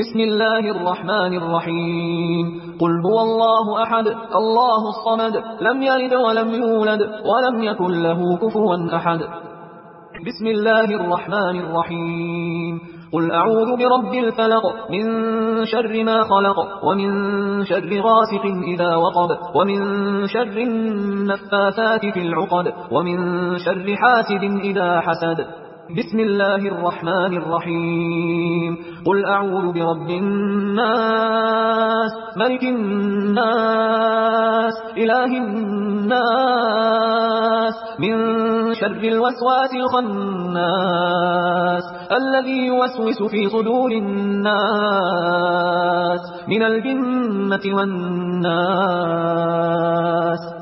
بسم الله الرحمن الرحيم قل هو الله أحد الله الصمد لم يلد ولم يولد ولم يكن له كفوا أحد بسم الله الرحمن الرحيم قل أعوذ برب الفلق من شر ما خلق ومن شر غاسق إذا وقب ومن شر النفاثات في العقد ومن شر حاسد إذا حسد بسم الله الرحمن الرحيم قل أعوذ برب الناس ملك الناس إله الناس من شر الوسواس الخناس الذي يوسوس في صدور الناس من الجنة والناس